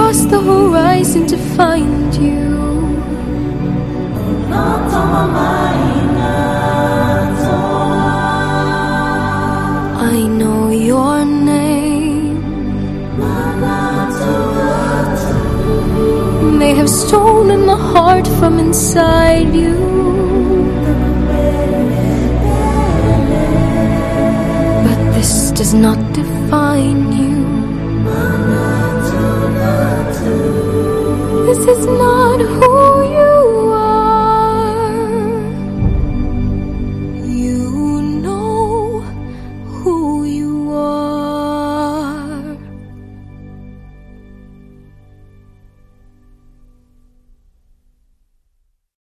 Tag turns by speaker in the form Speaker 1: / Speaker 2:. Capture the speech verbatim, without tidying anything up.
Speaker 1: across the horizon to find you. I know your name. They have stolen the heart from inside you. But this does not define you. This is not who